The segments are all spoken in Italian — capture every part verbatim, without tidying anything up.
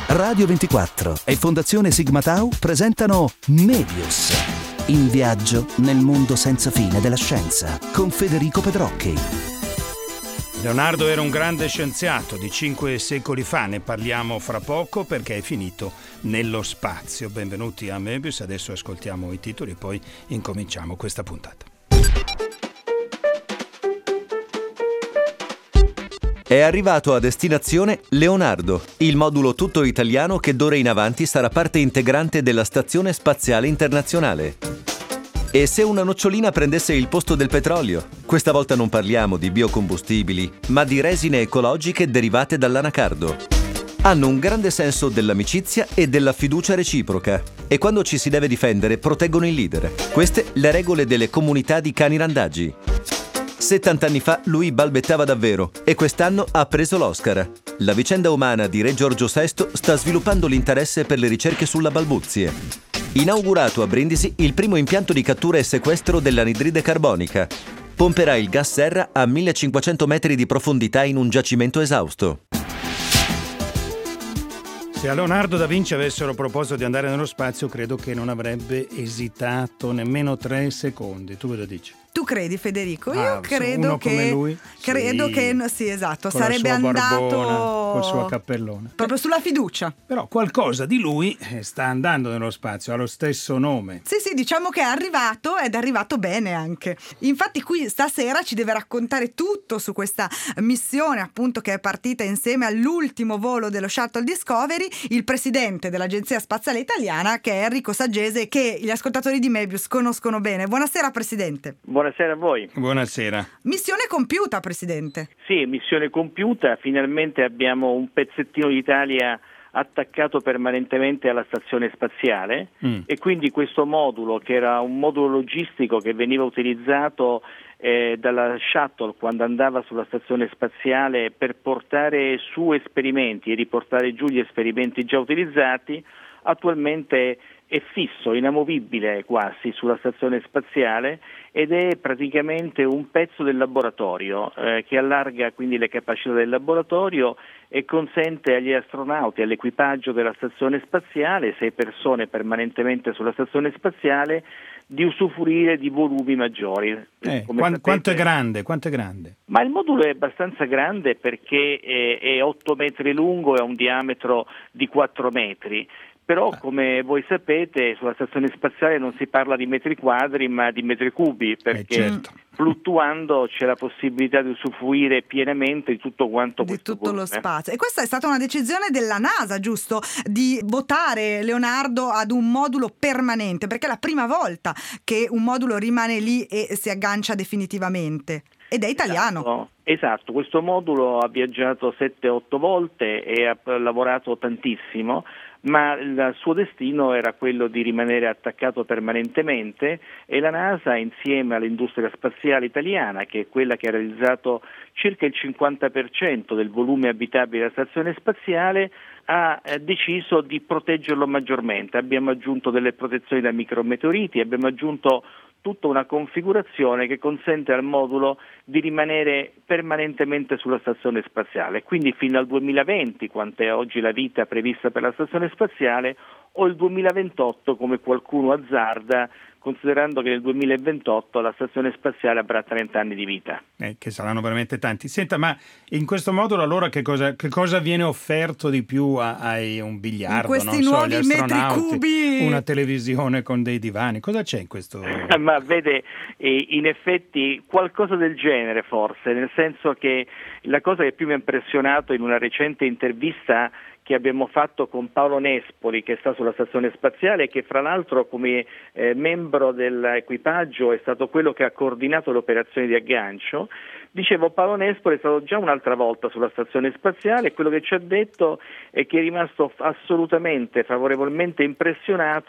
Radio ventiquattro e Fondazione Sigma Tau presentano Mebius, in viaggio nel mondo senza fine della scienza, con Federico Pedrocchi. Leonardo era un grande scienziato di cinque secoli fa, ne parliamo fra poco perché è finito nello spazio. Benvenuti a Mebius, adesso ascoltiamo i titoli e poi incominciamo questa puntata. È arrivato a destinazione Leonardo, il modulo tutto italiano che d'ora in avanti sarà parte integrante della Stazione Spaziale Internazionale. E se una nocciolina prendesse il posto del petrolio? Questa volta non parliamo di biocombustibili, ma di resine ecologiche derivate dall'anacardo. Hanno un grande senso dell'amicizia e della fiducia reciproca e quando ci si deve difendere proteggono il leader. Queste le regole delle comunità di cani randagi. settant'anni fa lui balbettava davvero e quest'anno ha preso l'Oscar. La vicenda umana di Re Giorgio sesto sta sviluppando l'interesse per le ricerche sulla balbuzie. Inaugurato a Brindisi il primo impianto di cattura e sequestro dell'anidride carbonica. Pomperà il gas serra a millecinquecento metri di profondità in un giacimento esausto. Se a Leonardo da Vinci avessero proposto di andare nello spazio, credo che non avrebbe esitato nemmeno tre secondi. Tu cosa dici? Tu credi, Federico? Io Ah, credo uno che come lui? credo Sì. che sì, esatto, Con sarebbe la sua andato barbona, col suo cappellone. proprio sulla fiducia. Però qualcosa di lui sta andando nello spazio, ha lo stesso nome. Sì, sì, diciamo che è arrivato ed è arrivato bene anche. Infatti qui stasera ci deve raccontare tutto su questa missione, appunto, che è partita insieme all'ultimo volo dello Shuttle Discovery, il presidente dell'Agenzia Spaziale Italiana, che è Enrico Saggese, che gli ascoltatori di Mebius conoscono bene. Buonasera, presidente. Buonasera a voi. Buonasera. Missione compiuta, presidente. Sì, missione compiuta, finalmente abbiamo un pezzettino d'Italia attaccato permanentemente alla stazione spaziale mm. e quindi questo modulo, che era un modulo logistico che veniva utilizzato eh, dalla Shuttle quando andava sulla stazione spaziale per portare su esperimenti e riportare giù gli esperimenti già utilizzati, attualmente è fisso, inamovibile quasi sulla stazione spaziale ed è praticamente un pezzo del laboratorio eh, che allarga quindi le capacità del laboratorio e consente agli astronauti, all'equipaggio della stazione spaziale, sei persone permanentemente sulla stazione spaziale, di usufruire di volumi maggiori. Eh, quanto, sapete, quanto è grande? Quanto è grande? Ma il modulo è abbastanza grande perché è, è otto metri lungo e ha un diametro di quattro metri. Però, come voi sapete, sulla stazione spaziale non si parla di metri quadri, ma di metri cubi, perché eh certo. fluttuando c'è la possibilità di usufruire pienamente di tutto quanto di questo tutto volume. Lo spazio. E questa è stata una decisione della NASA, giusto? Di votare Leonardo ad un modulo permanente, perché è la prima volta che un modulo rimane lì e si aggancia definitivamente. Ed è italiano. Esatto, esatto. Questo modulo ha viaggiato sette otto volte e ha lavorato tantissimo, ma il suo destino era quello di rimanere attaccato permanentemente e la NASA, insieme all'industria spaziale italiana, che è quella che ha realizzato circa il cinquanta per cento del volume abitabile della stazione spaziale, ha deciso di proteggerlo maggiormente. Abbiamo aggiunto delle protezioni da micrometeoriti, abbiamo aggiunto tutta una configurazione che consente al modulo di rimanere permanentemente sulla stazione spaziale, quindi fino al duemilaventi, quanto è oggi la vita prevista per la stazione spaziale, o il duemilaventotto come qualcuno azzarda, considerando che nel duemilaventotto la stazione spaziale avrà trenta anni di vita. Eh, che saranno veramente tanti. Senta, ma in questo modulo allora che cosa, che cosa viene offerto di più a, a un biliardo, in questi non so, nuovi agli metri astronauti, cubi? una televisione con dei divani? Cosa c'è in questo? Ma vede, eh, in effetti qualcosa del genere forse, nel senso che la cosa che più mi ha impressionato in una recente intervista che abbiamo fatto con Paolo Nespoli, che sta sulla stazione spaziale e che fra l'altro come eh, membro dell'equipaggio è stato quello che ha coordinato le operazioni di aggancio. Dicevo, Paolo Nespoli è stato già un'altra volta sulla stazione spaziale e quello che ci ha detto è che è rimasto assolutamente favorevolmente impressionato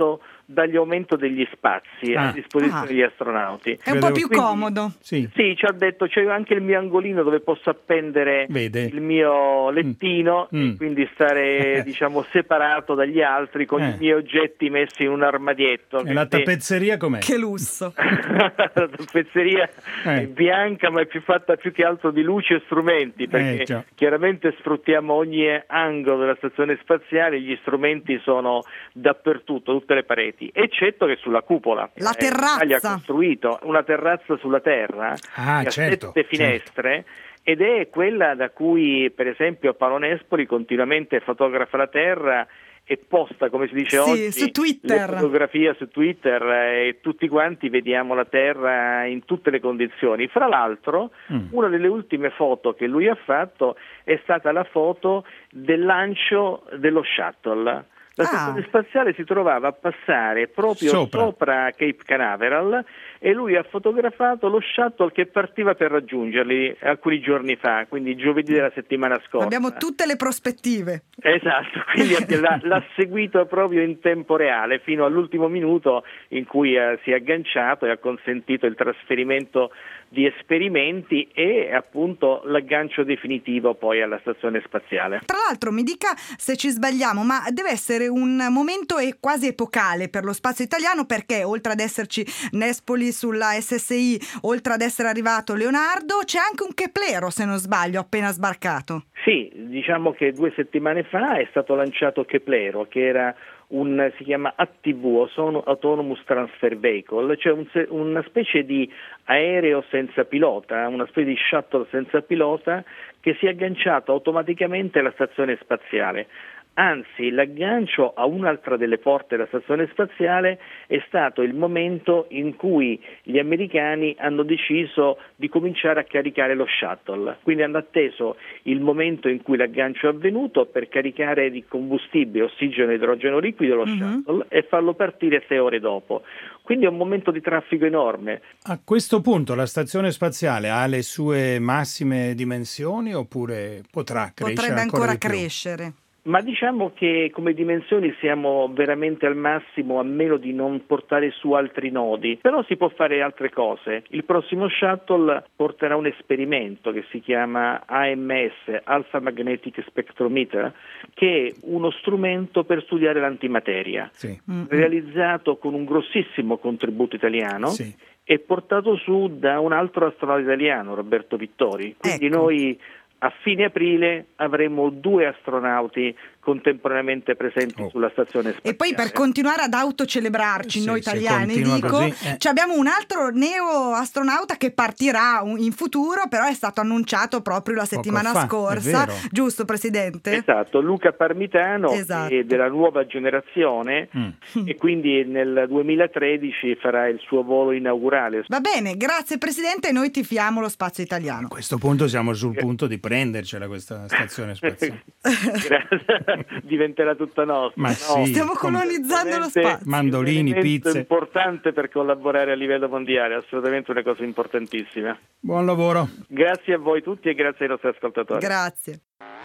dagli aumenti degli spazi ah. a disposizione ah. degli astronauti. È un po' più Quindi, comodo. Sì. sì, ci ha detto c'è anche il mio angolino dove posso appendere Vede. il mio lettino mm. e quindi stare diciamo separato dagli altri con eh. i miei oggetti messi in un armadietto. E la tappezzeria com'è? Che lusso. La tappezzeria Eh. è bianca, ma è più fatta più che altro di luci e strumenti, perché Eh, già. chiaramente sfruttiamo ogni angolo della stazione spaziale, gli strumenti sono dappertutto, tutte le pareti, eccetto che sulla cupola. La Eh, terrazza. l'Italia ha costruito una terrazza sulla Terra Ah, che ha certo, sette finestre. certo. Ed è quella da cui, per esempio, Paolo Nespoli continuamente fotografa la Terra e posta, come si dice Sì, oggi, su Twitter. le fotografie su Twitter eh, e tutti quanti vediamo la Terra in tutte le condizioni. Fra l'altro, Mm. una delle ultime foto che lui ha fatto è stata la foto del lancio dello shuttle. La Ah. stazione spaziale si trovava a passare proprio Sopra. sopra Cape Canaveral e lui ha fotografato lo shuttle che partiva per raggiungerli alcuni giorni fa, quindi giovedì della settimana scorsa. Abbiamo tutte le prospettive. Esatto, quindi l'ha, l'ha seguito proprio in tempo reale fino all'ultimo minuto in cui eh, si è agganciato e ha consentito il trasferimento di esperimenti e appunto l'aggancio definitivo poi alla stazione spaziale. Tra l'altro mi dica se ci sbagliamo, ma deve essere un momento e- quasi epocale per lo spazio italiano, perché oltre ad esserci Nespoli sulla S S I, oltre ad essere arrivato Leonardo, c'è anche un Keplero, se non sbaglio, appena sbarcato. Sì, diciamo che due settimane fa è stato lanciato Keplero, che era un, si chiama A T V, Autonomous Transfer Vehicle, cioè un, una specie di aereo senza pilota, una specie di shuttle senza pilota che si è agganciato automaticamente alla stazione spaziale. Anzi, l'aggancio a un'altra delle porte della stazione spaziale è stato il momento in cui gli americani hanno deciso di cominciare a caricare lo shuttle. Quindi hanno atteso il momento in cui l'aggancio è avvenuto per caricare di combustibile, ossigeno e idrogeno liquido lo Mm-hmm. shuttle e farlo partire sei ore dopo. Quindi è un momento di traffico enorme. A questo punto la stazione spaziale ha le sue massime dimensioni oppure potrà crescere Potrebbe ancora ancora di più? crescere. Ma diciamo che come dimensioni siamo veramente al massimo, a meno di non portare su altri nodi, però si può fare altre cose. Il prossimo shuttle porterà un esperimento che si chiama A M S, Alpha Magnetic Spectrometer, che è uno strumento per studiare l'antimateria, Sì. Mm-hmm. realizzato con un grossissimo contributo italiano. Sì. E portato su da un altro astronauta italiano, Roberto Vittori. Quindi Ecco. noi a fine aprile avremo due astronauti contemporaneamente presenti Oh. sulla stazione spaziale. E poi per continuare ad autocelebrarci Sì, noi se italiani, continua dico, così, eh. ci abbiamo un altro neo-astronauta che partirà un- in futuro, però è stato annunciato proprio la settimana fa, è scorsa, vero. giusto Presidente? Esatto, Luca Parmitano Esatto. è della nuova generazione Mm. e quindi nel duemilatredici farà il suo volo inaugurale. Va bene, grazie Presidente, noi tifiamo lo spazio italiano. A questo punto siamo sul punto di prendercela questa stazione spaziale. Grazie. Diventerà tutta nostra. Ma no? sì. Stiamo com- colonizzando lo Assolutamente spazio. Mandolini, un elemento pizze. importante per collaborare a livello mondiale, assolutamente una cosa importantissima. Buon lavoro. Grazie a voi tutti e grazie ai nostri ascoltatori. Grazie.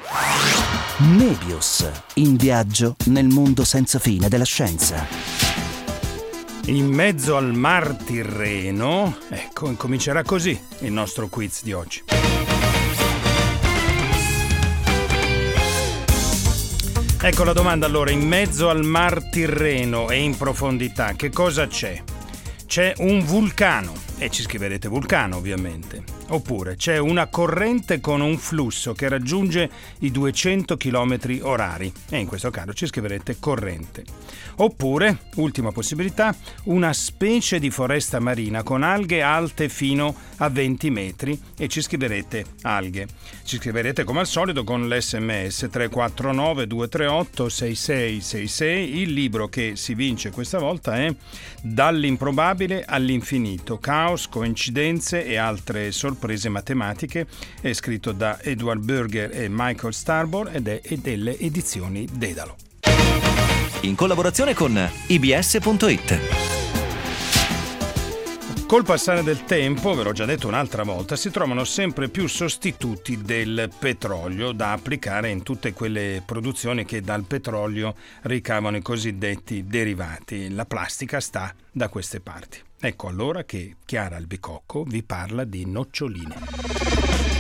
Nebius, in viaggio nel mondo senza fine della scienza. In mezzo al Mar Tirreno, ecco, incomincerà così il nostro quiz di oggi. Ecco la domanda allora, in mezzo al Mar Tirreno e in profondità, che cosa c'è? C'è un vulcano, e ci scriverete vulcano ovviamente, oppure c'è una corrente con un flusso che raggiunge i duecento chilometri orari, e in questo caso ci scriverete corrente. Oppure, ultima possibilità, una specie di foresta marina con alghe alte fino a venti metri, e ci scriverete alghe. Ci scriverete come al solito con l'esse emme esse tre quattro nove due tre otto sei sei sei sei. Il libro che si vince questa volta è Dall'improbabile all'infinito, caos, coincidenze e altre sorprese matematiche. È scritto da Edward Berger e Michael Starbor ed è delle edizioni Dedalo. In collaborazione con i bi esse punto it. Col passare del tempo, ve l'ho già detto un'altra volta, si trovano sempre più sostituti del petrolio da applicare in tutte quelle produzioni che dal petrolio ricavano i cosiddetti derivati. La plastica sta da queste parti. Ecco allora che Chiara Albicocco vi parla di noccioline.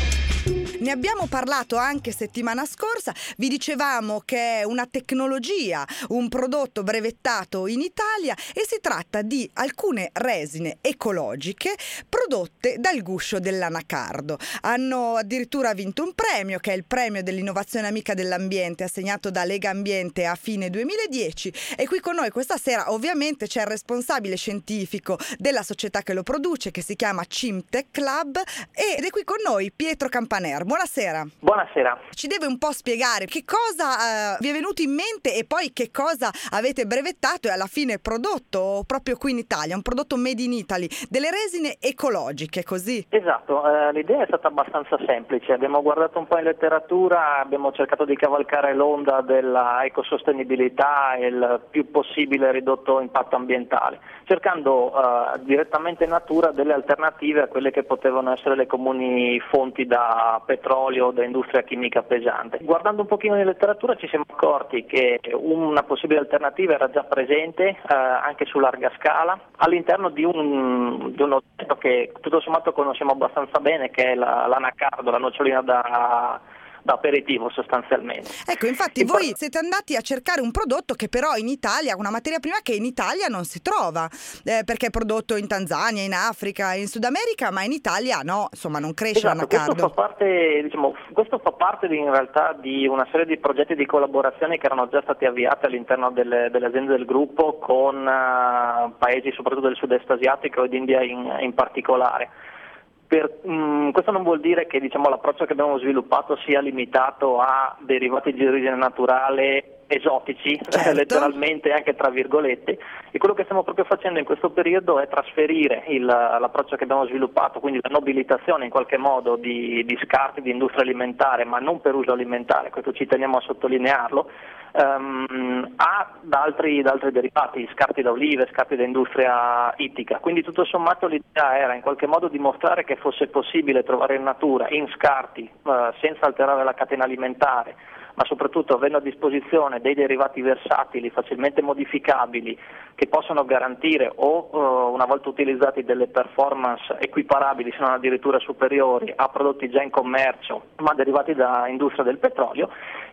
Ne abbiamo parlato anche settimana scorsa, vi dicevamo che è una tecnologia, un prodotto brevettato in Italia e si tratta di alcune resine ecologiche prodotte dal guscio dell'anacardo. Hanno addirittura vinto un premio, che è il premio dell'innovazione amica dell'ambiente, assegnato da Lega Ambiente a fine duemiladieci, e qui con noi questa sera ovviamente c'è il responsabile scientifico della società che lo produce, che si chiama Cimtech Lab, ed è qui con noi Pietro Campaner. Buonasera. Buonasera. Ci deve un po' spiegare che cosa uh, vi è venuto in mente e poi che cosa avete brevettato e alla fine prodotto proprio qui in Italia, un prodotto made in Italy, delle resine ecologiche, così? Esatto, uh, l'idea è stata abbastanza semplice, abbiamo guardato un po' in letteratura, abbiamo cercato di cavalcare l'onda della ecosostenibilità e il più possibile ridotto impatto ambientale, cercando uh, direttamente in natura delle alternative a quelle che potevano essere le comuni fonti da petrolio, da industria chimica pesante. Guardando un pochino in letteratura ci siamo accorti che una possibile alternativa era già presente eh, anche su larga scala all'interno di un, di un oggetto che tutto sommato conosciamo abbastanza bene, che è la, l'anacardo, la nocciolina da da aperitivo sostanzialmente. Ecco, infatti e voi poi... siete andati a cercare un prodotto che però in Italia, una materia prima che in Italia non si trova, eh, perché è prodotto in Tanzania, in Africa, in Sud America, ma in Italia no, insomma non cresce esatto, l'anacardo. Questo fa parte, diciamo, questo fa parte di, in realtà di una serie di progetti di collaborazione che erano già stati avviati all'interno delle, delle aziende del gruppo con uh, paesi soprattutto del sud-est asiatico ed India in, in particolare. Per, mh, questo non vuol dire che diciamo, l'approccio che abbiamo sviluppato sia limitato a derivati di origine naturale esotici, certo. letteralmente anche tra virgolette, e quello che stiamo proprio facendo in questo periodo è trasferire il, l'approccio che abbiamo sviluppato, quindi la nobilitazione in qualche modo di, di scarti di industria alimentare, ma non per uso alimentare, questo ci teniamo a sottolinearlo, Um, a da altri, da altri derivati, scarti da olive, scarti da industria ittica. Quindi tutto sommato l'idea era in qualche modo dimostrare che fosse possibile trovare in natura, in scarti, uh, senza alterare la catena alimentare, ma soprattutto avendo a disposizione dei derivati versatili, facilmente modificabili, che possono garantire o uh, una volta utilizzati delle performance equiparabili, se non addirittura superiori, a prodotti già in commercio, ma derivati da industria del petrolio,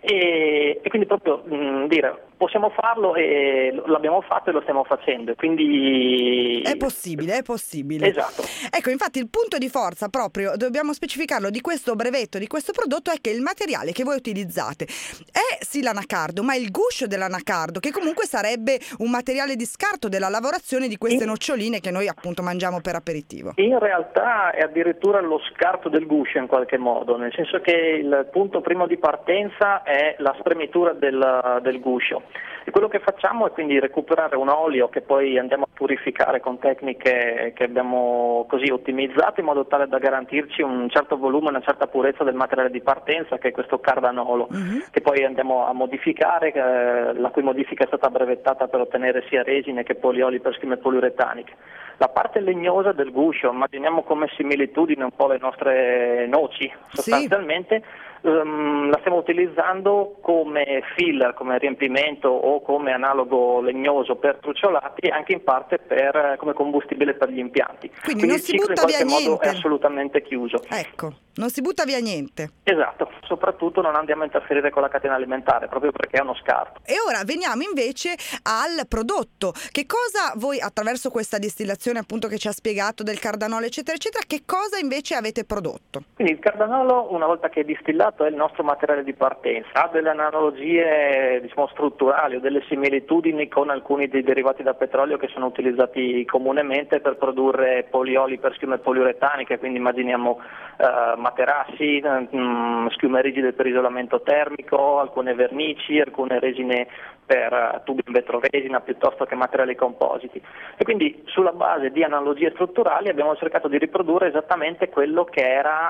e, e quindi proprio mh, dire possiamo farlo e l'abbiamo fatto e lo stiamo facendo, quindi è possibile, è possibile. Esatto. Ecco, infatti il punto di forza proprio, dobbiamo specificarlo, di questo brevetto, di questo prodotto, è che il materiale che voi utilizzate è sì l'anacardo, ma il guscio dell'anacardo, che comunque sarebbe un materiale di scarto della lavorazione di queste in... noccioline che noi appunto mangiamo per aperitivo. In realtà è addirittura lo scarto del guscio in qualche modo, nel senso che il punto primo di partenza è la spremitura del, del guscio. E quello che facciamo è quindi recuperare un olio che poi andiamo a purificare con tecniche che abbiamo così ottimizzato in modo tale da garantirci un certo volume, una certa purezza del materiale di partenza, che è questo cardanolo, uh-huh. che poi andiamo a modificare, eh, la cui modifica è stata brevettata per ottenere sia resine che polioli per schiume poliuretaniche. La parte legnosa del guscio, immaginiamo come similitudine un po' le nostre noci, sostanzialmente, sì. Um, la stiamo utilizzando come filler, come riempimento o come analogo legnoso per truciolati, anche in parte per, come combustibile per gli impianti. Quindi, Quindi non il si ciclo butta in qualche via modo niente. È assolutamente chiuso. Ecco, non si butta via niente. Esatto, soprattutto non andiamo a interferire con la catena alimentare, proprio perché è uno scarto. E ora veniamo invece al prodotto. Che cosa voi, attraverso questa distillazione appunto che ci ha spiegato del cardanolo eccetera eccetera, che cosa invece avete prodotto? Quindi il cardanolo, una volta che è distillato, è il nostro materiale di partenza, ha delle analogie diciamo strutturali o delle similitudini con alcuni dei derivati da petrolio che sono utilizzati comunemente per produrre polioli per schiume poliuretaniche, quindi immaginiamo eh, materassi, mh, schiume rigide per isolamento termico, alcune vernici, alcune resine per tubi in vetroresina piuttosto che materiali compositi. E quindi sulla base di analogie strutturali abbiamo cercato di riprodurre esattamente quello che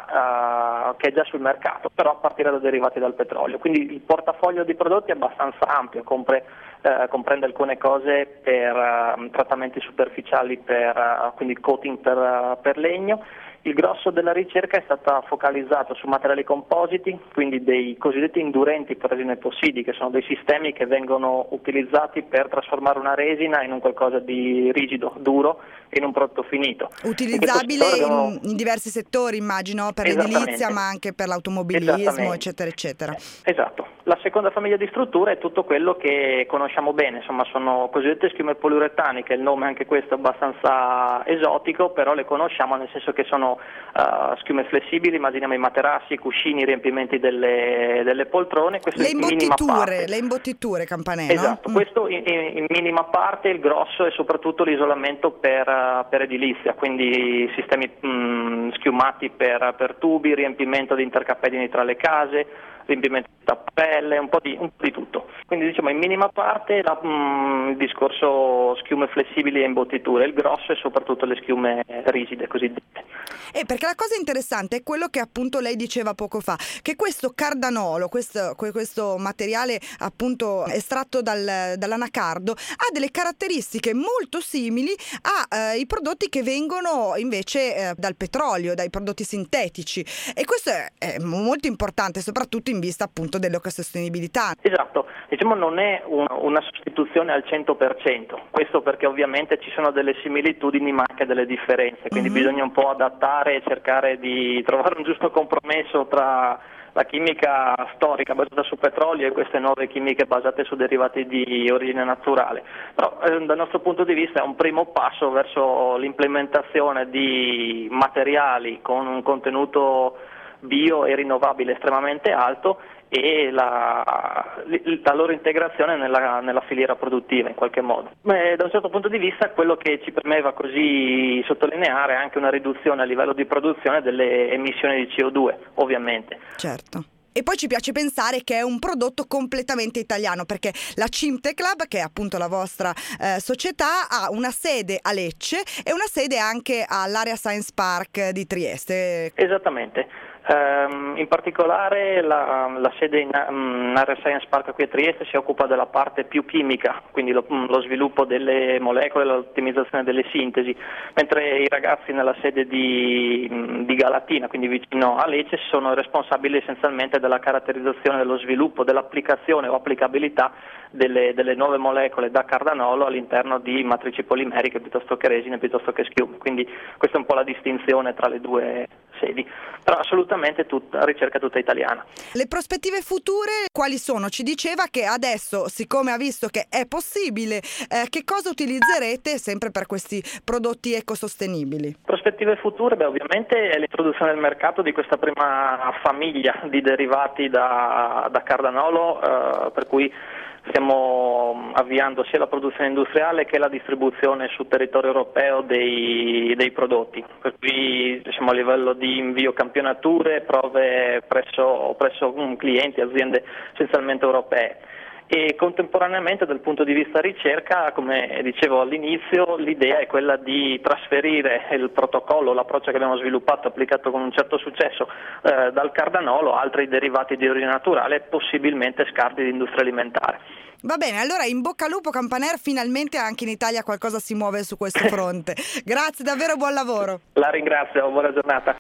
era uh, che è già sul mercato, però a partire da derivati dal petrolio. Quindi il portafoglio di prodotti è abbastanza ampio, compre, uh, comprende alcune cose per uh, trattamenti superficiali, per uh, quindi coating per, uh, per legno. Il grosso della ricerca è stata focalizzata su materiali compositi, quindi dei cosiddetti indurenti per resine epossidi, che sono dei sistemi che vengono utilizzati per trasformare una resina in un qualcosa di rigido, duro, e in un prodotto finito. Utilizzabile in, abbiamo... in diversi settori, immagino, per l'edilizia, ma anche per l'automobilismo, eccetera, eccetera. Esatto. La seconda famiglia di strutture è tutto quello che conosciamo bene, insomma sono cosiddette schiume poliuretaniche, il nome anche questo è abbastanza esotico, però le conosciamo nel senso che sono uh, schiume flessibili, immaginiamo i materassi, i cuscini, i riempimenti delle, delle poltrone. Le imbottiture, le imbottiture Campanè, esatto, no? Questo in, in minima parte, il grosso è soprattutto l'isolamento per, per edilizia, quindi sistemi mh, schiumati per, per tubi, riempimento di intercappedini tra le case, riempimento di tappelle, un po' di, un po' di tutto. Quindi diciamo in minima parte la, mh, il discorso schiume flessibili e imbottiture, il grosso è soprattutto le schiume rigide cosiddette. Eh, perché la cosa interessante è quello che appunto lei diceva poco fa, che questo cardanolo, questo, questo materiale appunto estratto dal, dall'anacardo, ha delle caratteristiche molto simili ai eh, prodotti che vengono invece eh, dal petrolio, dai prodotti sintetici, e questo è, è molto importante soprattutto in vista appunto dell'ecosostenibilità. Esatto, diciamo non è un, una sostituzione al cento per cento, questo perché ovviamente ci sono delle similitudini ma anche delle differenze, quindi mm-hmm. bisogna un po' adattare e cercare di trovare un giusto compromesso tra la chimica storica basata su petrolio e queste nuove chimiche basate su derivati di origine naturale. Però eh, dal nostro punto di vista è un primo passo verso l'implementazione di materiali con un contenuto bio e rinnovabile estremamente alto e la, la loro integrazione nella, nella filiera produttiva in qualche modo. Beh, da un certo punto di vista quello che ci premeva così sottolineare è anche una riduzione a livello di produzione delle emissioni di C O due, ovviamente. Certo. E poi ci piace pensare che è un prodotto completamente italiano, perché la Cimteclab, che è appunto la vostra eh, società, ha una sede a Lecce e una sede anche all'Area Science Park di Trieste. Esattamente. Um, in particolare la, la sede in um, Area Science Park qui a Trieste si occupa della parte più chimica, quindi lo, lo sviluppo delle molecole, l'ottimizzazione delle sintesi, mentre i ragazzi nella sede di, di Galatina, quindi vicino a Lecce, sono responsabili essenzialmente della caratterizzazione, dello sviluppo, dell'applicazione o applicabilità delle, delle nuove molecole da cardanolo all'interno di matrici polimeriche piuttosto che resine, piuttosto che schiume. Quindi questa è un po' la distinzione tra le due sedi, però assolutamente tutta, ricerca tutta italiana. Le prospettive future quali sono? Ci diceva che adesso, siccome ha visto che è possibile, eh, che cosa utilizzerete sempre per questi prodotti ecosostenibili? Prospettive future, beh, ovviamente è l'introduzione nel mercato di questa prima famiglia di derivati da, da cardanolo, eh, per cui stiamo avviando sia la produzione industriale che la distribuzione sul territorio europeo dei, dei prodotti, per cui diciamo, a livello di invio campionature, prove presso, presso um, clienti, aziende essenzialmente europee. E contemporaneamente dal punto di vista ricerca, come dicevo all'inizio, l'idea è quella di trasferire il protocollo, l'approccio che abbiamo sviluppato, applicato con un certo successo eh, dal cardanolo a altri derivati di origine naturale, possibilmente scarti di industria alimentare. Va bene, allora in bocca al lupo Campaner, finalmente anche in Italia qualcosa si muove su questo fronte. Grazie davvero, buon lavoro. La ringrazio, buona giornata.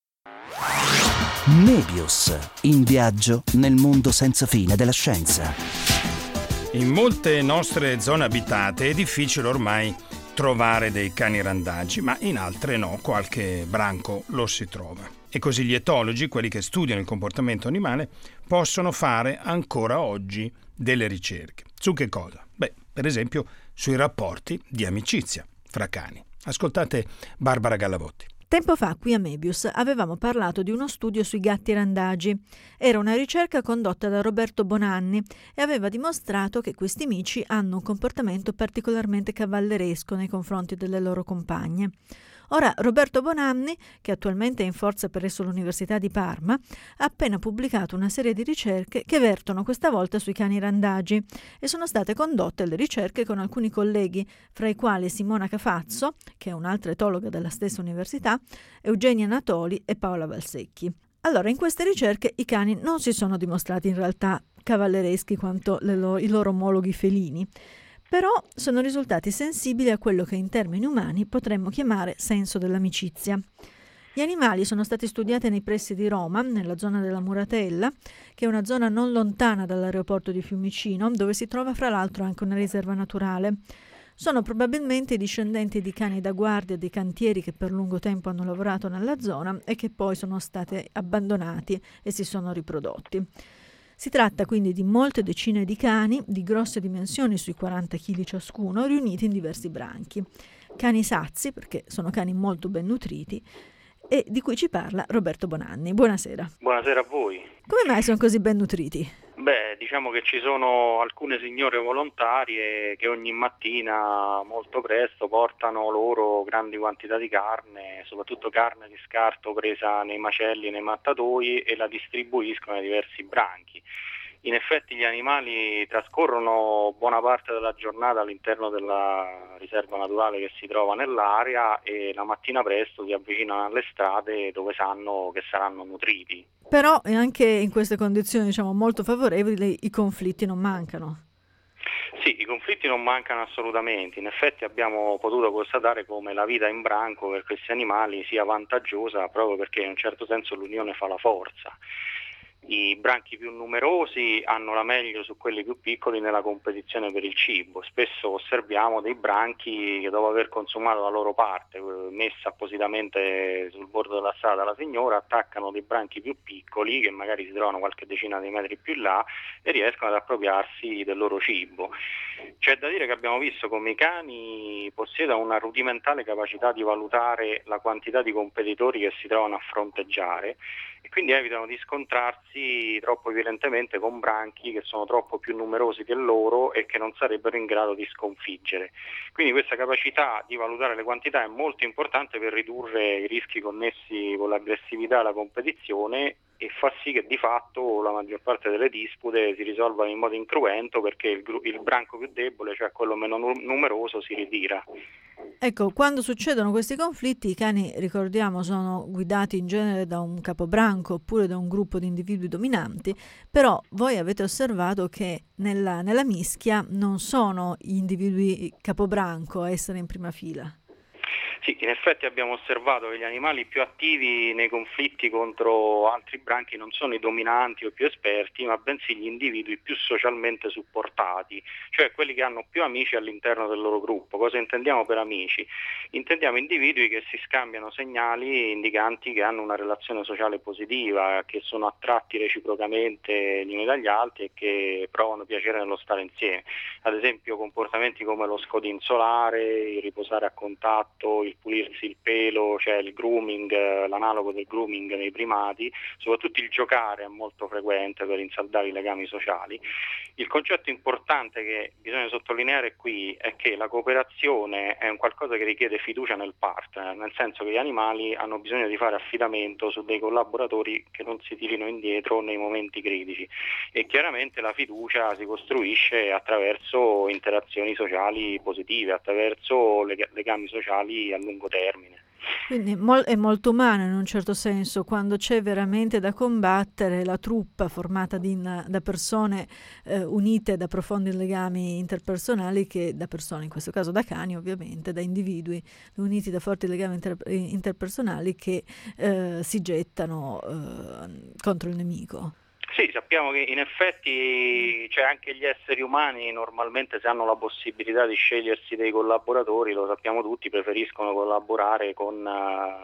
Mebius, in viaggio nel mondo senza fine della scienza. In molte nostre zone abitate è difficile ormai trovare dei cani randagi, ma in altre no, qualche branco lo si trova. E così gli etologi, quelli che studiano il comportamento animale, possono fare ancora oggi delle ricerche. Su che cosa? Beh, per esempio sui rapporti di amicizia fra cani. Ascoltate Barbara Gallavotti. Tempo fa qui a Mebius avevamo parlato di uno studio sui gatti randagi. Era una ricerca condotta da Roberto Bonanni e aveva dimostrato che questi mici hanno un comportamento particolarmente cavalleresco nei confronti delle loro compagne. Ora Roberto Bonanni, che attualmente è in forza presso l'Università di Parma, ha appena pubblicato una serie di ricerche che vertono questa volta sui cani randagi e sono state condotte le ricerche con alcuni colleghi, fra i quali Simona Cafazzo, che è un'altra etologa della stessa università, Eugenia Natoli e Paola Valsecchi. Allora, in queste ricerche i cani non si sono dimostrati in realtà cavallereschi quanto le lo- i loro omologhi felini, però sono risultati sensibili a quello che in termini umani potremmo chiamare senso dell'amicizia. Gli animali sono stati studiati nei pressi di Roma, nella zona della Muratella, che è una zona non lontana dall'aeroporto di Fiumicino, dove si trova fra l'altro anche una riserva naturale. Sono probabilmente i discendenti di cani da guardia dei cantieri che per lungo tempo hanno lavorato nella zona e che poi sono stati abbandonati e si sono riprodotti. Si tratta quindi di molte decine di cani di grosse dimensioni, sui quaranta chili ciascuno, riuniti in diversi branchi. Cani sazi, perché sono cani molto ben nutriti, e di cui ci parla Roberto Bonanni. Buonasera. Buonasera a voi. Come mai sono così ben nutriti? Beh, diciamo che ci sono alcune signore volontarie che ogni mattina molto presto portano loro grandi quantità di carne, soprattutto carne di scarto presa nei macelli, nei mattatoi, e la distribuiscono nei diversi branchi. In effetti gli animali trascorrono buona parte della giornata all'interno della riserva naturale che si trova nell'area e la mattina presto si avvicinano alle strade dove sanno che saranno nutriti. Però anche in queste condizioni, diciamo, molto favorevoli, i conflitti non mancano. Sì, i conflitti non mancano assolutamente. In effetti abbiamo potuto constatare come la vita in branco per questi animali sia vantaggiosa proprio perché in un certo senso l'unione fa la forza. I branchi più numerosi hanno la meglio su quelli più piccoli nella competizione per il cibo. Spesso osserviamo dei branchi che dopo aver consumato la loro parte, messa appositamente sul bordo della strada dalla signora, attaccano dei branchi più piccoli che magari si trovano qualche decina di metri più in là e riescono ad appropriarsi del loro cibo. C'è da dire che abbiamo visto come i cani possiedano una rudimentale capacità di valutare la quantità di competitori che si trovano a fronteggiare e quindi evitano di scontrarsi troppo violentemente con branchi che sono troppo più numerosi che loro e che non sarebbero in grado di sconfiggere. Quindi questa capacità di valutare le quantità è molto importante per ridurre i rischi connessi con l'aggressività e la competizione e fa sì che di fatto la maggior parte delle dispute si risolvano in modo incruento perché il, gru- il branco più debole, cioè quello meno nu- numeroso, si ritira. Ecco, quando succedono questi conflitti, i cani, ricordiamo, sono guidati in genere da un capobranco oppure da un gruppo di individui dominanti, però voi avete osservato che nella, nella mischia non sono gli individui capobranco a essere in prima fila. Sì, in effetti abbiamo osservato che gli animali più attivi nei conflitti contro altri branchi non sono i dominanti o i più esperti, ma bensì gli individui più socialmente supportati, cioè quelli che hanno più amici all'interno del loro gruppo. Cosa intendiamo per amici? Intendiamo individui che si scambiano segnali indicanti che hanno una relazione sociale positiva, che sono attratti reciprocamente gli uni dagli altri e che provano piacere nello stare insieme. Ad esempio comportamenti come lo scodinzolare, il riposare a contatto, il pulirsi il pelo, cioè il grooming, l'analogo del grooming nei primati, soprattutto il giocare è molto frequente per rinsaldare i legami sociali. Il concetto importante che bisogna sottolineare qui è che la cooperazione è un qualcosa che richiede fiducia nel partner, nel senso che gli animali hanno bisogno di fare affidamento su dei collaboratori che non si tirino indietro nei momenti critici e chiaramente la fiducia si costruisce attraverso interazioni sociali positive, attraverso leg- legami sociali a lungo termine. Quindi mol- è molto umano in un certo senso, quando c'è veramente da combattere la truppa formata di, da persone eh, unite da profondi legami interpersonali, che da persone, in questo caso da cani ovviamente, da individui uniti da forti legami inter- interpersonali che eh, si gettano eh, contro il nemico. Sì, sappiamo che in effetti cioè anche gli esseri umani normalmente, se hanno la possibilità di scegliersi dei collaboratori, lo sappiamo tutti, preferiscono collaborare con uh,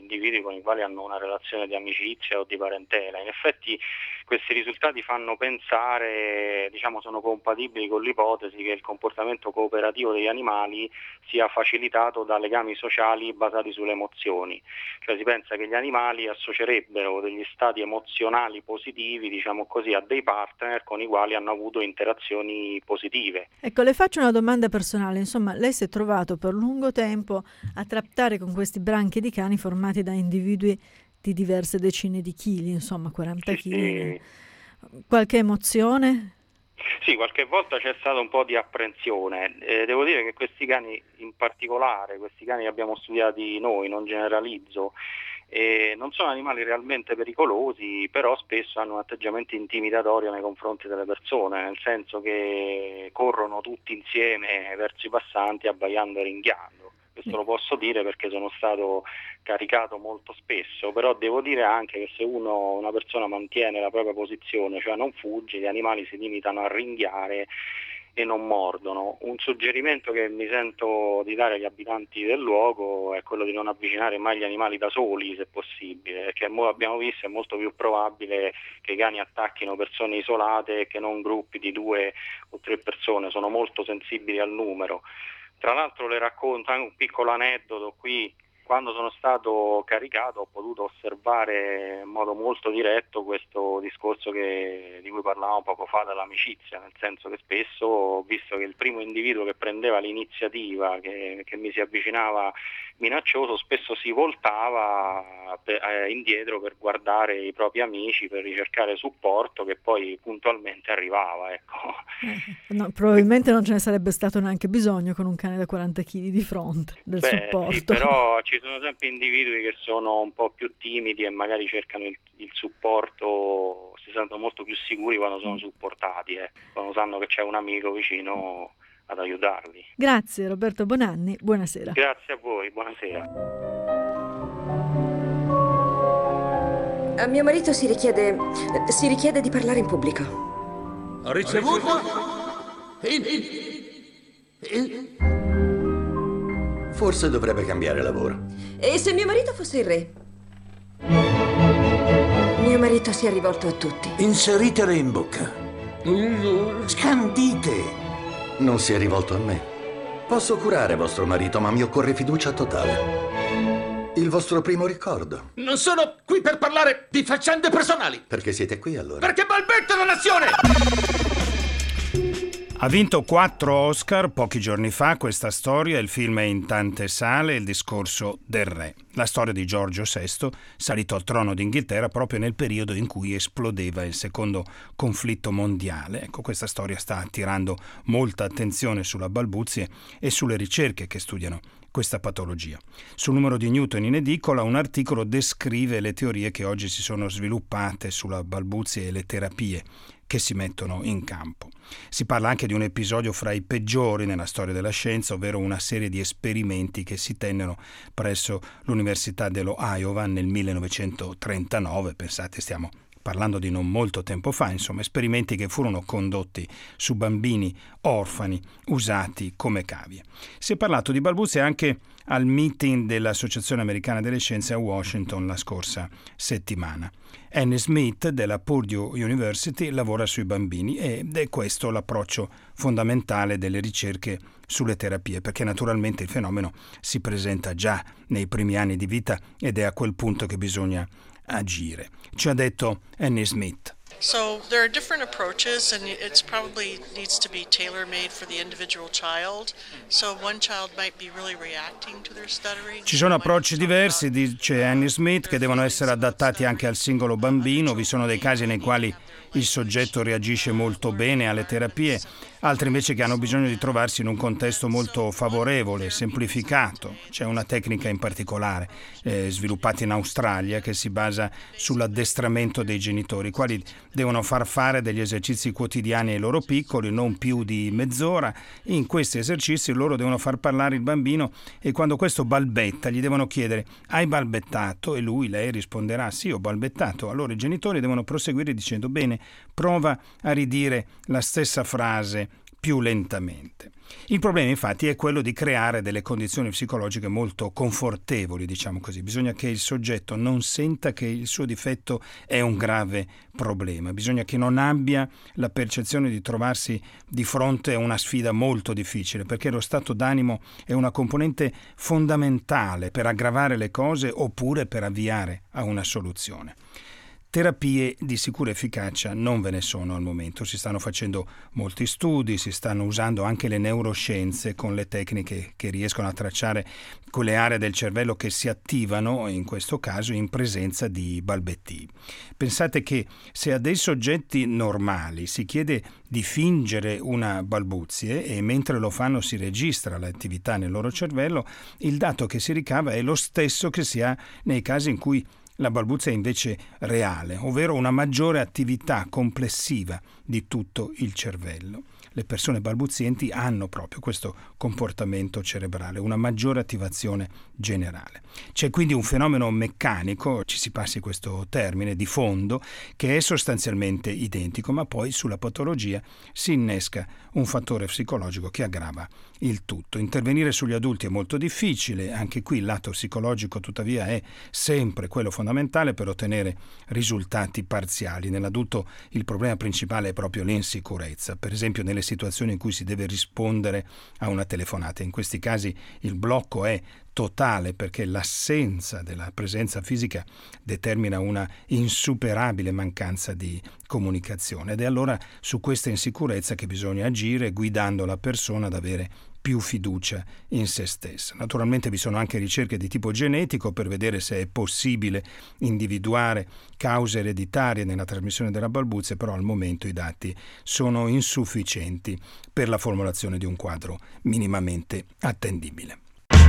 individui con i quali hanno una relazione di amicizia o di parentela. In effetti questi risultati fanno pensare, diciamo, sono compatibili con l'ipotesi che il comportamento cooperativo degli animali sia facilitato da legami sociali basati sulle emozioni. Cioè si pensa che gli animali associerebbero degli stati emozionali positivi, diciamo così, a dei partner con i quali hanno avuto interazioni positive. Ecco, le faccio una domanda personale. Insomma, lei si è trovato per lungo tempo a trattare con questi branchi di cani formati da individui di diverse decine di chili, insomma quaranta chili. Sì. Qualche emozione? Sì, qualche volta c'è stata un po' di apprensione. Eh, devo dire che questi cani in particolare, questi cani che abbiamo studiati noi, non generalizzo, eh, non sono animali realmente pericolosi, però spesso hanno un atteggiamento intimidatorio nei confronti delle persone, nel senso che corrono tutti insieme verso i passanti abbaiando e ringhiando. Questo lo posso dire perché sono stato caricato molto spesso, però devo dire anche che se uno, una persona mantiene la propria posizione, cioè non fugge, gli animali si limitano a ringhiare e non mordono. Un suggerimento che mi sento di dare agli abitanti del luogo è quello di non avvicinare mai gli animali da soli, se possibile, perché abbiamo visto è molto più probabile che i cani attacchino persone isolate che non gruppi di due o tre persone, sono molto sensibili al numero. Tra l'altro le racconto anche un piccolo aneddoto qui. Quando sono stato caricato ho potuto osservare in modo molto diretto questo discorso che, di cui parlavamo poco fa dell'amicizia, nel senso che spesso ho visto che il primo individuo che prendeva l'iniziativa, che, che mi si avvicinava minaccioso, spesso si voltava per, eh, indietro per guardare i propri amici, per ricercare supporto che poi puntualmente arrivava. Ecco. Eh, no, probabilmente non ce ne sarebbe stato neanche bisogno con un cane da quaranta chili di fronte del Beh, supporto. Sì, però ci sono sempre individui che sono un po' più timidi e magari cercano il, il supporto, si sentono molto più sicuri quando sono supportati, eh, quando sanno che c'è un amico vicino ad aiutarli. Grazie Roberto Bonanni, buonasera. Grazie a voi, buonasera. A mio marito si richiede si richiede di parlare in pubblico. Ho ricevuto il, il, il... Forse dovrebbe cambiare lavoro. E se mio marito fosse il re? Mio marito si è rivolto a tutti. Inseritele in bocca. Scandite! Non si è rivolto a me. Posso curare vostro marito, ma mi occorre fiducia totale. Il vostro primo ricordo. Non sono qui per parlare di faccende personali. Perché siete qui allora? Perché balbetta la nazione! Ha vinto quattro Oscar pochi giorni fa questa storia, il film è in tante sale, Il discorso del re. La storia di Giorgio sesto, salito al trono d'Inghilterra proprio nel periodo in cui esplodeva il secondo conflitto mondiale. Ecco, questa storia sta attirando molta attenzione sulla balbuzie e sulle ricerche che studiano questa patologia. Sul numero di Newton in edicola un articolo descrive le teorie che oggi si sono sviluppate sulla balbuzie e le terapie che si mettono in campo. Si parla anche di un episodio fra i peggiori nella storia della scienza, ovvero una serie di esperimenti che si tennero presso l'Università dello Iowa nel millenovecentotrentanove, pensate, stiamo parlando di non molto tempo fa, insomma, esperimenti che furono condotti su bambini orfani usati come cavie. Si è parlato di balbuzie anche al meeting dell'Associazione Americana delle Scienze a Washington la scorsa settimana. Annie Smith della Purdue University lavora sui bambini ed è questo l'approccio fondamentale delle ricerche sulle terapie, perché naturalmente il fenomeno si presenta già nei primi anni di vita ed è a quel punto che bisogna agire. Ci ha detto Annie Smith. So there are different approaches and it's probably needs to be tailor-made for the individual child. So one child might be really reacting to their stuttering. Ci sono approcci diversi, dice Annie Smith, che devono essere adattati anche al singolo bambino. Vi sono dei casi nei quali il soggetto reagisce molto bene alle terapie, altri invece che hanno bisogno di trovarsi in un contesto molto favorevole, semplificato. C'è una tecnica in particolare eh, sviluppata in Australia che si basa sull'addestramento dei genitori, i quali devono far fare degli esercizi quotidiani ai loro piccoli, non più di mezz'ora. In questi esercizi loro devono far parlare il bambino e quando questo balbetta gli devono chiedere: hai balbettato? E lui, lei risponderà: sì, ho balbettato. Allora i genitori devono proseguire dicendo: bene, prova a ridire la stessa frase più lentamente. Il problema infatti è quello di creare delle condizioni psicologiche molto confortevoli, diciamo così. Bisogna che il soggetto non senta che il suo difetto è un grave problema, bisogna che non abbia la percezione di trovarsi di fronte a una sfida molto difficile, perché lo stato d'animo è una componente fondamentale per aggravare le cose oppure per avviare a una soluzione. Terapie di sicura efficacia non ve ne sono al momento, si stanno facendo molti studi, si stanno usando anche le neuroscienze con le tecniche che riescono a tracciare quelle aree del cervello che si attivano, in questo caso in presenza di balbettii. Pensate che se a dei soggetti normali si chiede di fingere una balbuzie e mentre lo fanno si registra l'attività nel loro cervello, il dato che si ricava è lo stesso che si ha nei casi in cui la balbuzia è invece reale, ovvero una maggiore attività complessiva di tutto il cervello. Le persone balbuzienti hanno proprio questo comportamento cerebrale, una maggiore attivazione generale. C'è quindi un fenomeno meccanico, ci si passi questo termine, di fondo, che è sostanzialmente identico, ma poi sulla patologia si innesca un fattore psicologico che aggrava il tutto. Intervenire sugli adulti è molto difficile, anche qui il lato psicologico tuttavia è sempre quello fondamentale per ottenere risultati parziali. Nell'adulto il problema principale è proprio l'insicurezza, per esempio nelle situazioni in cui si deve rispondere a una telefonata. In questi casi il blocco è totale perché l'assenza della presenza fisica determina una insuperabile mancanza di comunicazione ed è allora su questa insicurezza che bisogna agire guidando la persona ad avere più fiducia in se stessa. Naturalmente vi sono anche ricerche di tipo genetico per vedere se è possibile individuare cause ereditarie nella trasmissione della balbuzia, però al momento i dati sono insufficienti per la formulazione di un quadro minimamente attendibile.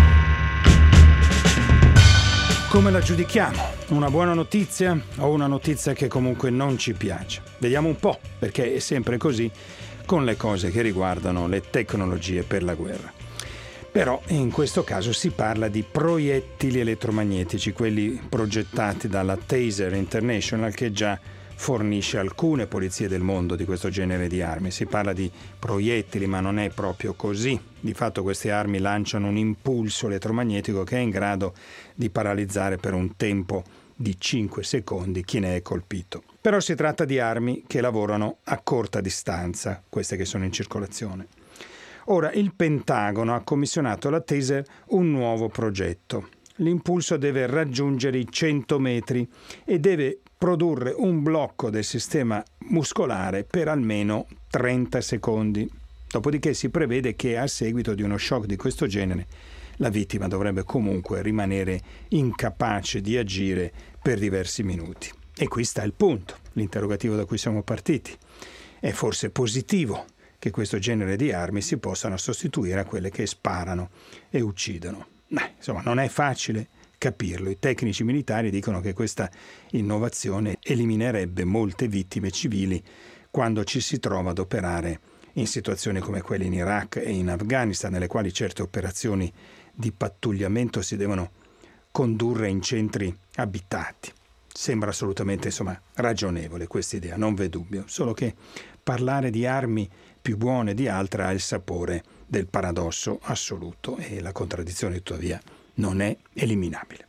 Come la giudichiamo? Una buona notizia o una notizia che comunque non ci piace? Vediamo un po', perché è sempre così con le cose che riguardano le tecnologie per la guerra. Però in questo caso si parla di proiettili elettromagnetici, quelli progettati dalla Taser International, che già fornisce alcune polizie del mondo di questo genere di armi. Si parla di proiettili, ma non è proprio così. Di fatto queste armi lanciano un impulso elettromagnetico che è in grado di paralizzare per un tempo di cinque secondi chi ne è colpito. Però si tratta di armi che lavorano a corta distanza, queste che sono in circolazione. Ora il Pentagono ha commissionato alla Taser un nuovo progetto. L'impulso deve raggiungere i cento metri e deve produrre un blocco del sistema muscolare per almeno trenta secondi. Dopodiché si prevede che a seguito di uno shock di questo genere la vittima dovrebbe comunque rimanere incapace di agire per diversi minuti. E qui sta il punto, l'interrogativo da cui siamo partiti. È forse positivo che questo genere di armi si possano sostituire a quelle che sparano e uccidono? Beh, insomma, non è facile capirlo. I tecnici militari dicono che questa innovazione eliminerebbe molte vittime civili quando ci si trova ad operare in situazioni come quelle in Iraq e in Afghanistan, nelle quali certe operazioni di pattugliamento si devono condurre in centri abitati. Sembra assolutamente, insomma, ragionevole questa idea, non v'è dubbio, solo che parlare di armi più buone di altre ha il sapore del paradosso assoluto e la contraddizione tuttavia non è eliminabile.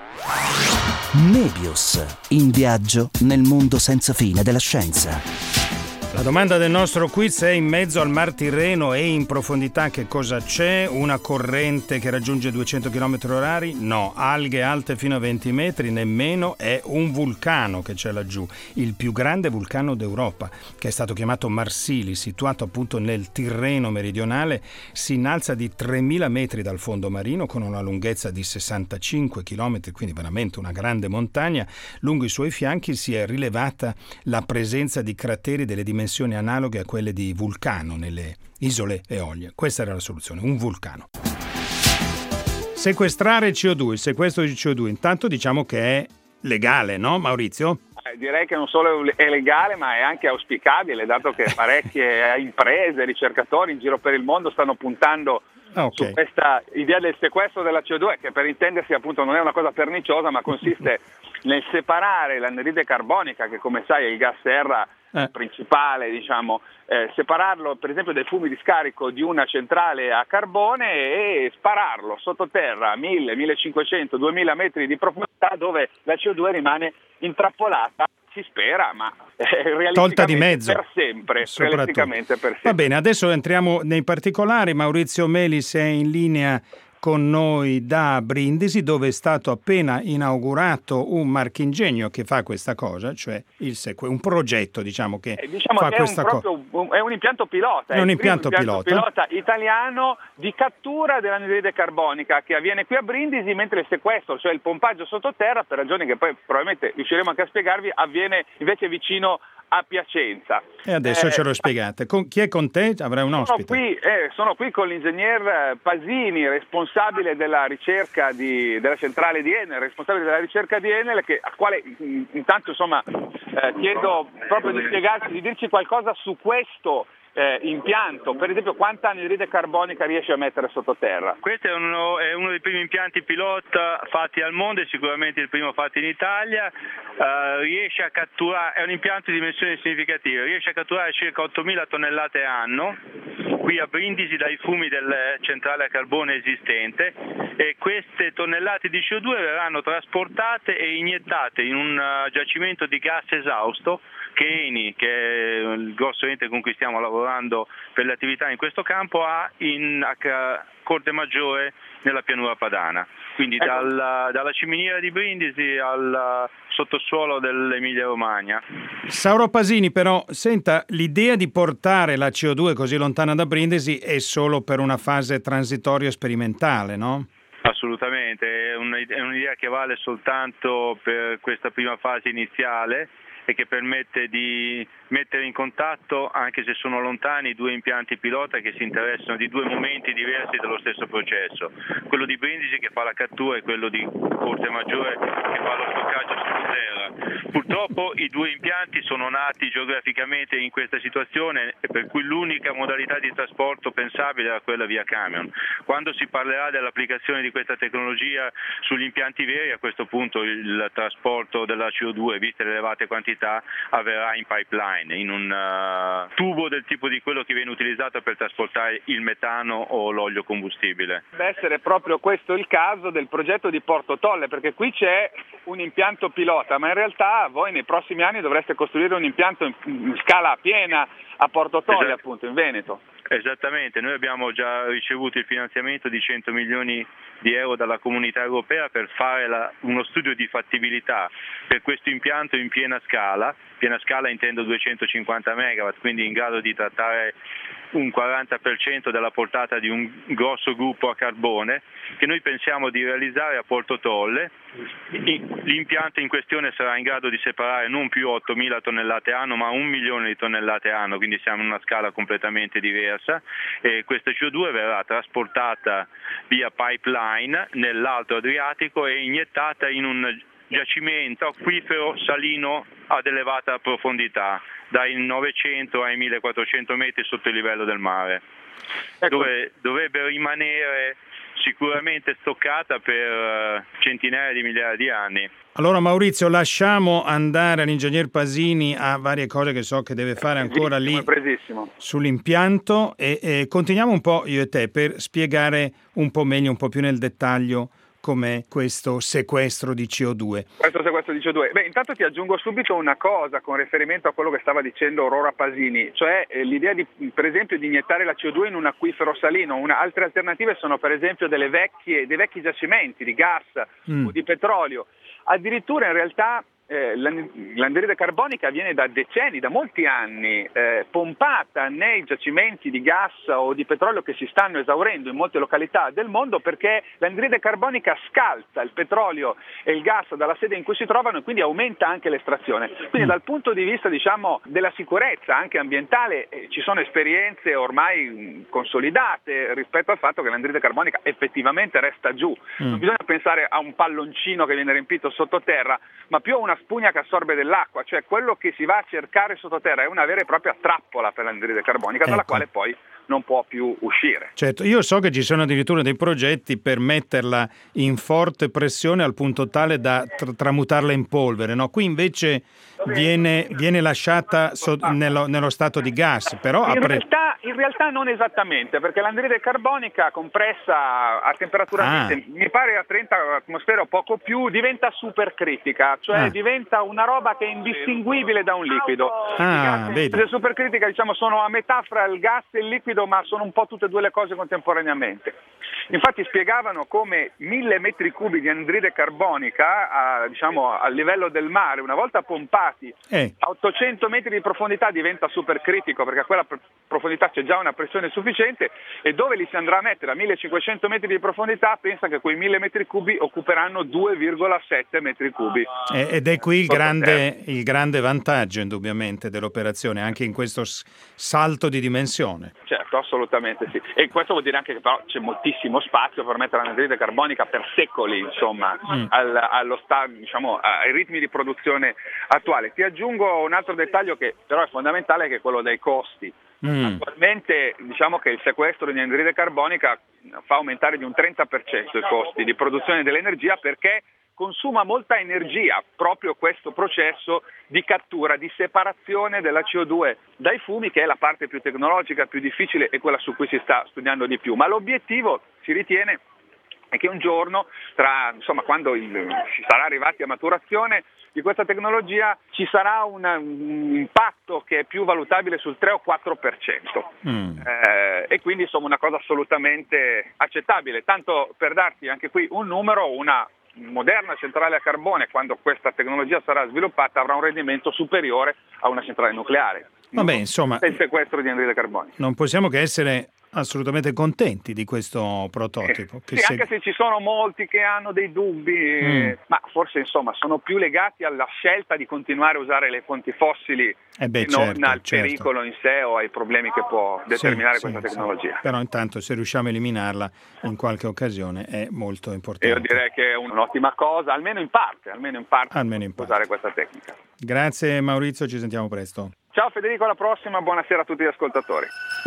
Nebius, in viaggio nel mondo senza fine della scienza. La domanda del nostro quiz è: in mezzo al Mar Tirreno e in profondità che cosa c'è? Una corrente che raggiunge duecento chilometri orari? No. Alghe alte fino a venti metri? Nemmeno. È un vulcano che c'è laggiù, il più grande vulcano d'Europa, che è stato chiamato Marsili, situato appunto nel Tirreno meridionale, si innalza di tremila metri dal fondo marino con una lunghezza di sessantacinque chilometri, quindi veramente una grande montagna. Lungo i suoi fianchi si è rilevata la presenza di crateri delle dimensioni analoghe a quelle di Vulcano nelle isole Eolie. Questa era la soluzione, un vulcano. Sequestrare C O due, il sequestro di C O due, intanto diciamo che è legale, no Maurizio? Eh, direi che non solo è legale ma è anche auspicabile, dato che parecchie imprese, ricercatori in giro per il mondo stanno puntando okay. su questa idea del sequestro della C O due, che per intendersi appunto non è una cosa perniciosa, ma consiste nel separare l'anidride carbonica, che come sai è il gas serra eh. principale, diciamo, eh, separarlo per esempio dai fumi di scarico di una centrale a carbone e spararlo sottoterra a mille, millecinquecento, duemila metri di profondità dove la C O due rimane intrappolata, si spera, ma eh, realisticamente tolta di mezzo per sempre, realisticamente per sempre. Va bene, adesso entriamo nei particolari. Maurizio Melis è in linea con noi da Brindisi, dove è stato appena inaugurato un marchingegno che fa questa cosa, cioè il seque- un progetto diciamo che eh, diciamo fa che questa cosa. Co- è un impianto pilota, è un il impianto, impianto pilota. pilota italiano di cattura dell'anidride carbonica che avviene qui a Brindisi, mentre il sequestro, cioè il pompaggio sottoterra, per ragioni che poi probabilmente riusciremo anche a spiegarvi, avviene invece vicino a Piacenza. E adesso eh, ce lo spiegate. Con, chi è con te? Avrai un ospite. Sono qui, eh, sono qui con l'ingegner Pasini, responsabile della ricerca di, della centrale di Enel, responsabile della ricerca di Enel, che, a quale intanto insomma eh, chiedo proprio di spiegarci, di dirci qualcosa su questo Eh, impianto, per esempio quanta anidride carbonica riesce a mettere sottoterra? Questo è uno, è uno dei primi impianti pilota fatti al mondo e sicuramente il primo fatto in Italia. Uh, riesce a catturare, è un impianto di dimensioni significative, riesce a catturare circa ottomila tonnellate anno qui a Brindisi dai fumi del centrale a carbone esistente, e queste tonnellate di C O due verranno trasportate e iniettate in un uh, giacimento di gas esausto che Eni, che è il grosso ente con cui stiamo lavorando per le attività in questo campo, ha in a Corte Maggiore nella pianura padana, quindi ecco. dalla, dalla ciminiera di Brindisi al sottosuolo dell'Emilia Romagna. Sauro Pasini, però, senta, l'idea di portare la C O due così lontana da Brindisi è solo per una fase transitoria sperimentale, no? Assolutamente, è, un, è un'idea che vale soltanto per questa prima fase iniziale e che permette di mettere in contatto, anche se sono lontani, due impianti pilota che si interessano di due momenti diversi dello stesso processo, quello di Brindisi che fa la cattura e quello di Corte Maggiore che fa lo stoccaggio sottoterra. Purtroppo i due impianti sono nati geograficamente in questa situazione, e per cui l'unica modalità di trasporto pensabile era quella via camion. Quando si parlerà dell'applicazione di questa tecnologia sugli impianti veri, a questo punto il trasporto della C O due, viste le elevate quantità, avverrà in pipeline, in un uh, tubo del tipo di quello che viene utilizzato per trasportare il metano o l'olio combustibile. Deve essere proprio questo il caso del progetto di Porto Tolle, perché qui c'è un impianto pilota, ma in realtà voi nei prossimi anni dovreste costruire un impianto in, in scala piena a Porto Tolle, esatto. appunto, in Veneto. Esattamente, noi abbiamo già ricevuto il finanziamento di cento milioni di euro dalla Comunità Europea per fare la, uno studio di fattibilità per questo impianto in piena scala. Piena scala intendo duecentocinquanta megawatt, quindi in grado di trattare un quaranta per cento della portata di un grosso gruppo a carbone, che noi pensiamo di realizzare a Porto Tolle. L'impianto in questione sarà in grado di separare non più ottomila tonnellate anno, ma un milione di tonnellate anno, quindi siamo in una scala completamente diversa, e questa C O due verrà trasportata via pipeline nell'Alto Adriatico e iniettata in un giacimento acquifero salino ad elevata profondità, dai novecento ai millequattrocento metri sotto il livello del mare, ecco. dove dovrebbe rimanere sicuramente stoccata per centinaia di migliaia di anni. Allora Maurizio, lasciamo andare all'ingegner Pasini a varie cose che so che deve fare ancora lì sull'impianto, e, e continuiamo un po' io e te per spiegare un po' meglio, un po' più nel dettaglio com'è questo sequestro di C O due. Questo sequestro di C O due. Beh, intanto ti aggiungo subito una cosa con riferimento a quello che stava dicendo Aurora Pasini, cioè eh, l'idea di, per esempio, di iniettare la C O due in un acquifero salino. Una, altre alternative sono per esempio delle vecchie, dei vecchi giacimenti di gas mm. o di petrolio. Addirittura in realtà eh, l'anidride carbonica viene da decenni, da molti anni, eh, pompata nei giacimenti di gas o di petrolio che si stanno esaurendo in molte località del mondo, perché l'anidride carbonica scalza il petrolio e il gas dalla sede in cui si trovano e quindi aumenta anche l'estrazione. Quindi dal punto di vista, diciamo, della sicurezza anche ambientale eh, ci sono esperienze ormai mh, consolidate rispetto al fatto che l'anidride carbonica effettivamente resta giù. Mm. Non bisogna pensare a un palloncino che viene riempito sottoterra, ma più a una spugna che assorbe dell'acqua, cioè quello che si va a cercare sottoterra è una vera e propria trappola per l'anidride carbonica, ecco. dalla quale poi non può più uscire. Certo, io so che ci sono addirittura dei progetti per metterla in forte pressione al punto tale da tra- tramutarla in polvere, no? Qui invece viene, viene lasciata so- nello, nello stato di gas, però in, apre... realtà, in realtà non esattamente, perché l'anidride carbonica compressa a temperatura Ah. ambiente, mi pare a trenta atmosfere o poco più, diventa supercritica, cioè Ah. diventa una roba che è indistinguibile da un liquido. Ah, I vedi. gas supercritica, diciamo, sono a metà fra il gas e il liquido, ma sono un po' tutte e due le cose contemporaneamente. Infatti spiegavano come mille metri cubi di anidride carbonica a, diciamo, a livello del mare, una volta pompati Eh. a ottocento metri di profondità, diventa supercritico, perché a quella pr- profondità c'è già una pressione sufficiente, e dove li si andrà a mettere a millecinquecento metri di profondità, pensa che quei mille metri cubi occuperanno due virgola sette metri cubi. Eh, Ed è qui il grande, il grande vantaggio indubbiamente dell'operazione, anche in questo s- salto di dimensione. Certo, assolutamente sì. E questo vuol dire anche che però c'è moltissimo spazio per mettere l'anidride carbonica per secoli, insomma, Mm. al, allo sta, diciamo, ai ritmi di produzione attuale. Ti aggiungo un altro dettaglio che però è fondamentale, che è quello dei costi. Mm. Attualmente diciamo che il sequestro di anidride carbonica fa aumentare di un trenta per cento i costi di produzione dell'energia, perché consuma molta energia proprio questo processo di cattura, di separazione della C O due dai fumi, che è la parte più tecnologica, più difficile e quella su cui si sta studiando di più. Ma l'obiettivo, si ritiene, è che un giorno, tra, insomma, quando il, si sarà arrivati a maturazione di questa tecnologia, ci sarà un, un impatto che è più valutabile sul tre o quattro per cento. Mm. Eh, e quindi insomma una cosa assolutamente accettabile. Tanto per darti anche qui un numero, una moderna centrale a carbone, quando questa tecnologia sarà sviluppata, avrà un rendimento superiore a una centrale nucleare. Vabbè, insomma, Il sequestro di anidride carbonica. non possiamo che essere assolutamente contenti di questo prototipo. Che Sì, se- anche se ci sono molti che hanno dei dubbi, Mm. eh, ma forse insomma sono più legati alla scelta di continuare a usare le fonti fossili Eh beh, che non certo, al certo. pericolo in sé o ai problemi che può determinare Sì, questa sì, tecnologia. sì. Però intanto se riusciamo a eliminarla in qualche occasione è molto E importante. io direi che è un'ottima cosa, almeno in parte, almeno in parte, Almeno in parte. usare questa tecnica. Grazie Maurizio, ci sentiamo presto. Ciao Federico, alla prossima, buonasera a tutti gli ascoltatori.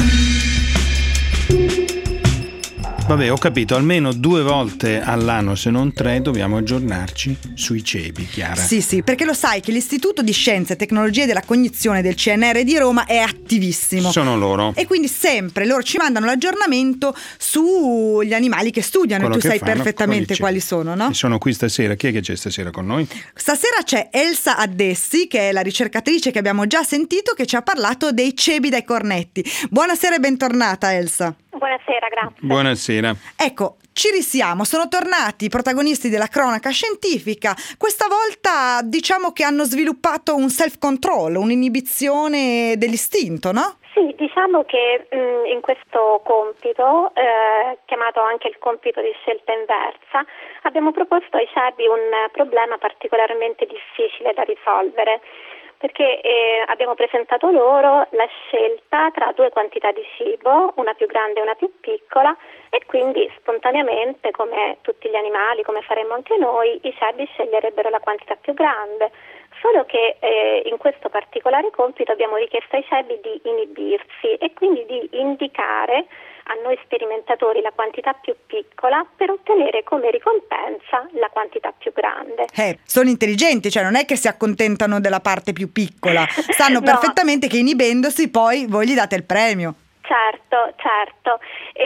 Vabbè, ho capito, almeno due volte all'anno, se non tre, dobbiamo aggiornarci sui cebi, Chiara. Sì, sì, perché lo sai che l'Istituto di Scienze e Tecnologie della Cognizione del C N R di Roma è attivissimo. Sono loro. E quindi sempre loro ci mandano l'aggiornamento sugli animali che studiano. Quello e tu che sai fanno perfettamente con i quali cebi. sono, no? E sono qui stasera. Chi è che c'è stasera con noi? Stasera c'è Elsa Addessi, che è la ricercatrice che abbiamo già sentito, che ci ha parlato dei cebi dai cornetti. Buonasera e bentornata Elsa. Buonasera, grazie. Buonasera. Ecco, ci risiamo, sono tornati i protagonisti della cronaca scientifica. Questa volta diciamo che hanno sviluppato un self-control, un'inibizione dell'istinto, no? Sì, diciamo che mh, in questo compito, eh, chiamato anche il compito di scelta inversa, abbiamo proposto ai cebi un problema particolarmente difficile da risolvere, perché eh, abbiamo presentato loro la scelta tra due quantità di cibo, una più grande e una più piccola, e quindi spontaneamente, come tutti gli animali, come faremmo anche noi, i cebi sceglierebbero la quantità più grande. Solo che eh, in questo particolare compito abbiamo richiesto ai cebi di inibirsi e quindi di indicare a noi sperimentatori la quantità più piccola per ottenere come ricompensa la quantità più grande. Eh, sono intelligenti, cioè non è che si accontentano della parte più piccola, sanno No. perfettamente che inibendosi poi voi gli date il premio. Certo, certo.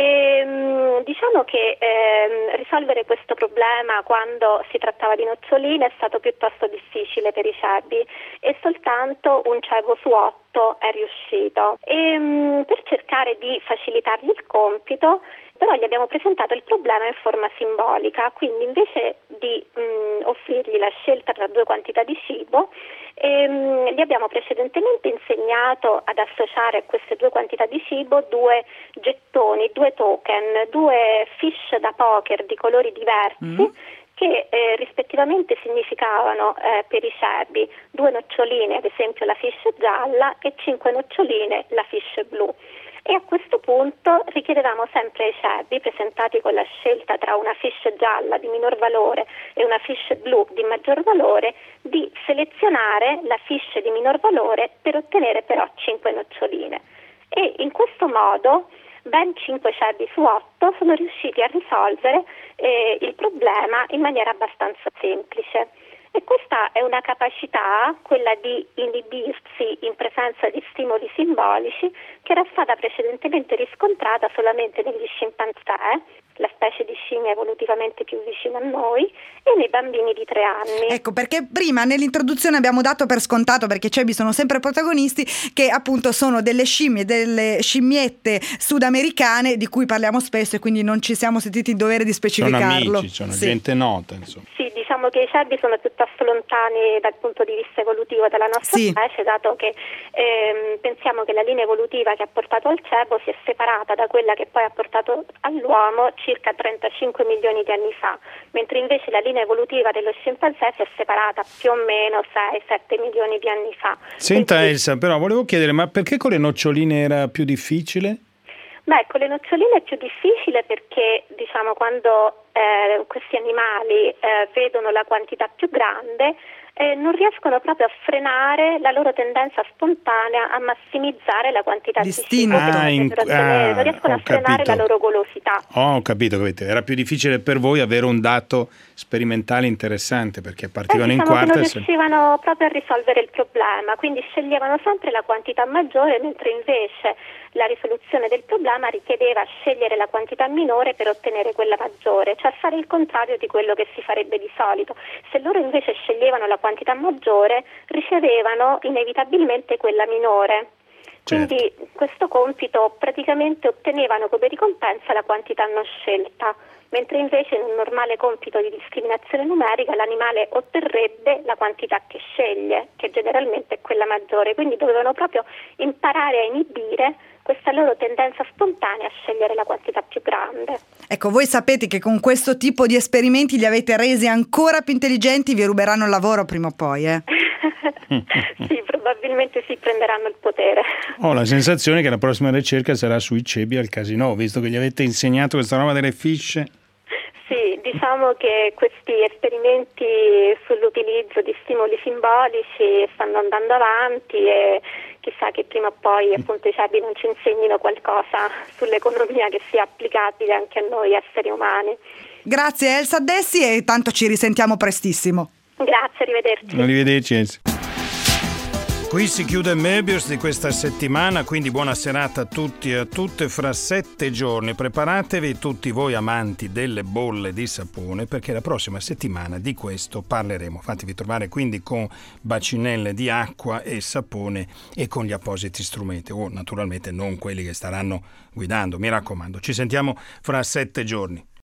Ehm, diciamo che ehm, risolvere questo problema quando si trattava di noccioline è stato piuttosto difficile per i cebi e soltanto un cebo su otto è riuscito. Ehm, per cercare di facilitargli il compito, però gli abbiamo presentato il problema in forma simbolica, quindi invece di mh, offrirgli la scelta tra due quantità di cibo, ehm, gli abbiamo precedentemente insegnato ad associare a queste due quantità di cibo due gettoni, due token, due fish da poker di colori diversi, mm. che eh, rispettivamente significavano eh, per i cebi due noccioline, ad esempio la fish gialla, e cinque noccioline, la fish blu. E a questo punto richiedevamo sempre ai cebi, presentati con la scelta tra una fish gialla di minor valore e una fish blu di maggior valore, di selezionare la fish di minor valore per ottenere però cinque noccioline. E in questo modo ben cinque cebi su otto sono riusciti a risolvere eh, il problema in maniera abbastanza semplice. E questa è una capacità, quella di inibirsi in presenza di stimoli simbolici, che era stata precedentemente riscontrata solamente negli scimpanzé, la specie di scimmia evolutivamente più vicina a noi, e nei bambini di tre anni. Ecco, perché prima nell'introduzione abbiamo dato per scontato, perché i cebi sono sempre protagonisti, che appunto sono delle scimmie, delle scimmiette sudamericane di cui parliamo spesso e quindi non ci siamo sentiti il dovere di specificarlo. Sono amici, sono sì. gente nota, insomma. Sì, diciamo che i cebi sono piuttosto lontani dal punto di vista evolutivo dalla nostra sì. specie, dato che ehm, pensiamo che la linea evolutiva che ha portato al cebo si è separata da quella che poi ha portato all'uomo circa trentacinque milioni di anni fa, mentre invece la linea evolutiva dello scimpanzé si è separata più o meno sei sette milioni di anni fa. Senta Quindi, Elsa, però volevo chiedere, ma perché con le noccioline era più difficile? Beh, con le noccioline è più difficile perché, diciamo, quando eh, questi animali eh, vedono la quantità più grande, eh, non riescono proprio a frenare la loro tendenza spontanea a massimizzare la quantità di cibo che ah, in... dovrebbero ottenere, non riescono ah, a frenare capito. la loro golosità. Oh, ho capito, capito. Era più difficile per voi avere un dato sperimentale interessante, perché partivano eh, in diciamo quarta che non e se... riuscivano proprio a risolvere il problema, quindi sceglievano sempre la quantità maggiore, mentre invece la risoluzione del problema richiedeva scegliere la quantità minore per ottenere quella maggiore, cioè fare il contrario di quello che si farebbe di solito. Se loro invece sceglievano la quantità maggiore, ricevevano inevitabilmente quella minore. Certo. Quindi questo compito praticamente ottenevano come ricompensa la quantità non scelta, mentre invece in un normale compito di discriminazione numerica l'animale otterrebbe la quantità che sceglie, che generalmente è quella maggiore, quindi dovevano proprio imparare a inibire questa loro tendenza spontanea a scegliere la quantità più grande. Ecco, voi sapete che con questo tipo di esperimenti li avete resi ancora più intelligenti, vi ruberanno il lavoro prima o poi, eh? Sì, probabilmente si prenderanno il potere. Ho la sensazione che la prossima ricerca sarà sui cebi al casino, visto che gli avete insegnato questa roba delle fisce. Sì, diciamo che questi esperimenti sull'utilizzo di stimoli simbolici stanno andando avanti e chissà che prima o poi appunto i cebi non ci insegnino qualcosa sull'economia che sia applicabile anche a noi esseri umani. Grazie Elsa Dessi e tanto ci risentiamo prestissimo. Grazie, arrivederci. Arrivederci Elsa. Qui si chiude Möbius di questa settimana, quindi buona serata a tutti e a tutte. Fra sette giorni preparatevi tutti voi amanti delle bolle di sapone, perché la prossima settimana di questo parleremo. Fatevi trovare quindi con bacinelle di acqua e sapone e con gli appositi strumenti, o naturalmente non quelli che staranno guidando, mi raccomando. Ci sentiamo fra sette giorni.